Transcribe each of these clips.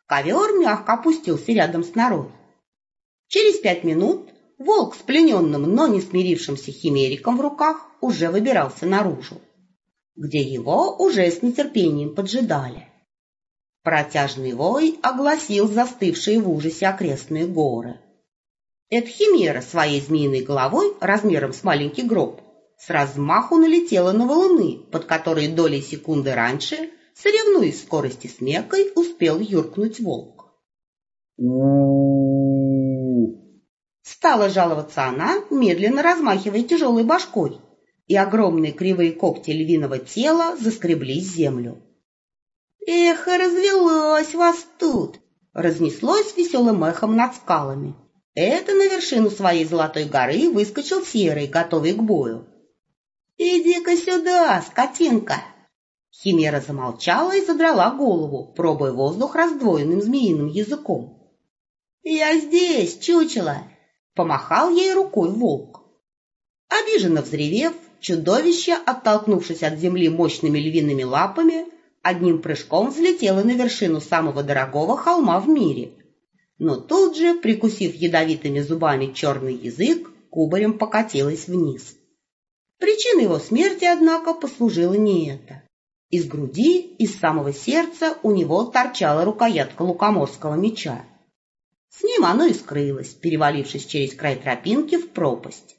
Ковер мягко опустился рядом с норой. Через 5 минут волк с плененным, но не смирившимся химериком в руках уже выбирался наружу, где его уже с нетерпением поджидали. Протяжный вой огласил застывшие в ужасе окрестные горы. Эта химера своей змеиной головой размером с маленький гроб с размаху налетела на валуны, под которые долей секунды раньше, соревнуясь в скорости с Мекой, успел юркнуть волк. Стала жаловаться она, медленно размахивая тяжелой башкой, и огромные кривые когти львиного тела заскребли землю. «Эх, развелось вас тут!» разнеслось веселым эхом над скалами. Это на вершину своей золотой горы выскочил Серый, готовый к бою. «Иди-ка сюда, скотинка!» Химера замолчала и задрала голову, пробуя воздух раздвоенным змеиным языком. «Я здесь, чучело!» — помахал ей рукой волк. Обиженно взревев, чудовище, оттолкнувшись от земли мощными львиными лапами, одним прыжком взлетело на вершину самого дорогого холма в мире. Но тут же, прикусив ядовитыми зубами черный язык, кубарем покатилось вниз. Причиной его смерти, однако, послужило не это. Из груди, из самого сердца у него торчала рукоятка лукоморского меча. С ним оно и скрылось, перевалившись через край тропинки в пропасть.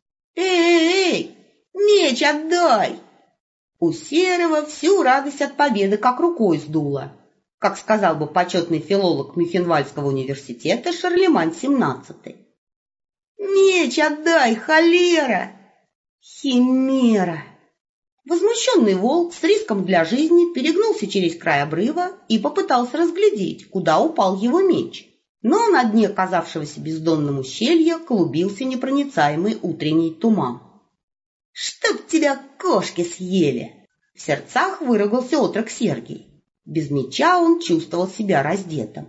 «Эй, меч отдай!» У Серого всю радость от победы как рукой сдуло, как сказал бы почетный филолог Мюнхенвальдского университета Шарлемань XVII. «Меч отдай, холера!» «Химера!» Возмущенный волк с риском для жизни перегнулся через край обрыва и попытался разглядеть, куда упал его меч. Но на дне казавшегося бездонным ущелья клубился непроницаемый утренний туман. «Чтоб тебя кошки съели!» В сердцах выругался отрок Сергий. Без меча он чувствовал себя раздетым.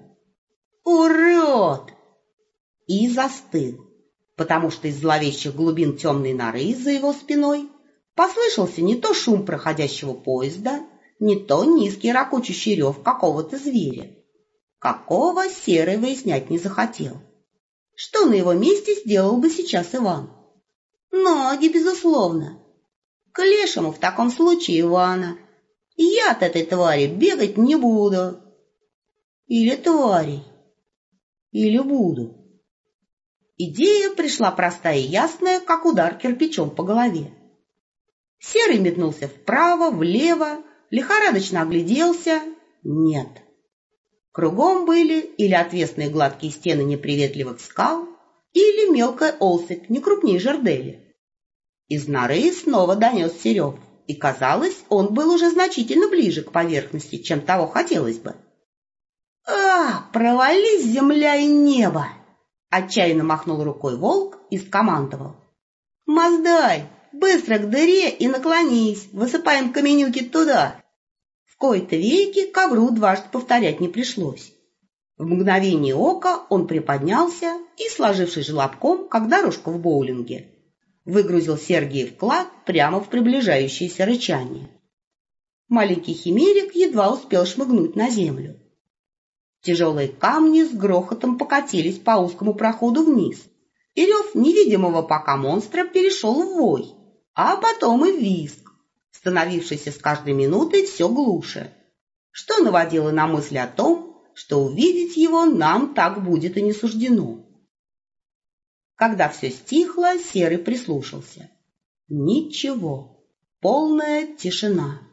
«Урод!» И застыл, потому что из зловещих глубин темной норы за его спиной послышался не то шум проходящего поезда, не то низкий ракочущий рев какого-то зверя. Какого Серый выяснять не захотел. Что на его месте сделал бы сейчас Иван? Ноги, безусловно. К лешему в таком случае Ивана. Я от этой твари бегать не буду. Или тварей. Или буду. Идея пришла простая и ясная, как удар кирпичом по голове. Серый метнулся вправо, влево, лихорадочно огляделся. Нет. Кругом были или отвесные гладкие стены неприветливых скал, или мелкая осыпь, не крупнее жердели. Из норы снова донесся рев, и, казалось, он был уже значительно ближе к поверхности, чем того хотелось бы. Провались земля и небо!» Отчаянно махнул рукой волк и скомандовал. «Маздай, быстро к дыре и наклонись, высыпаем каменюки туда!» В кои-то веки ковру дважды повторять не пришлось. В мгновение ока он приподнялся и, сложившись желобком, как дорожка в боулинге, выгрузил Сергиев клад прямо в приближающееся рычание. Маленький химерик едва успел шмыгнуть на землю. Тяжелые камни с грохотом покатились по узкому проходу вниз, и рев невидимого пока монстра перешел в вой, а потом и в визг, становившийся с каждой минутой все глуше, что наводило на мысль о том, что увидеть его нам так будет и не суждено. Когда все стихло, Серый прислушался. Ничего, полная тишина.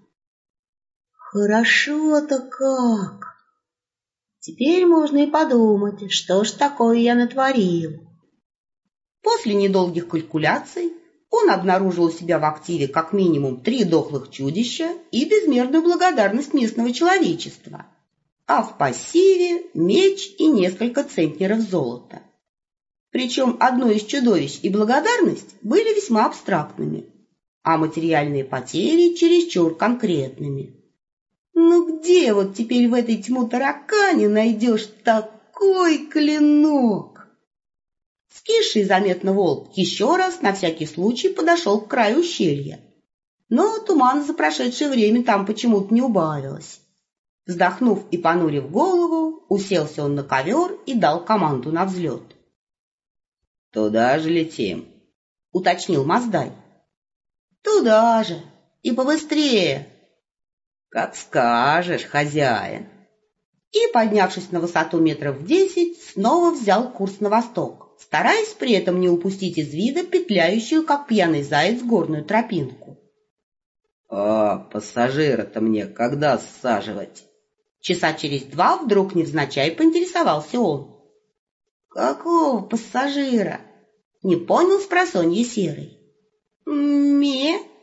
«Хорошо-то как! Теперь можно и подумать, что ж такое я натворил». После недолгих калькуляций он обнаружил у себя в активе как минимум 3 дохлых чудища и безмерную благодарность местного человечества, а в пассиве меч и несколько центнеров золота. Причем одно из чудовищ и благодарность были весьма абстрактными, а материальные потери чересчур конкретными. Ну где вот теперь в этой тьму таракане найдешь такой клинок? Скисший заметно волк еще раз на всякий случай подошел к краю ущелья, но тумана за прошедшее время там почему-то не убавилось. Вздохнув и понурив голову, уселся он на ковер и дал команду на взлет. «Туда же летим», — уточнил Маздай. «Туда же, и побыстрее». «Как скажешь, хозяин». И, поднявшись на высоту метров 10, снова взял курс на восток, стараясь при этом не упустить из вида петляющую, как пьяный заяц, горную тропинку. «А пассажира-то мне когда ссаживать?» Часа через 2 вдруг невзначай поинтересовался он. «Какого пассажира?» — не понял спросонья Серый.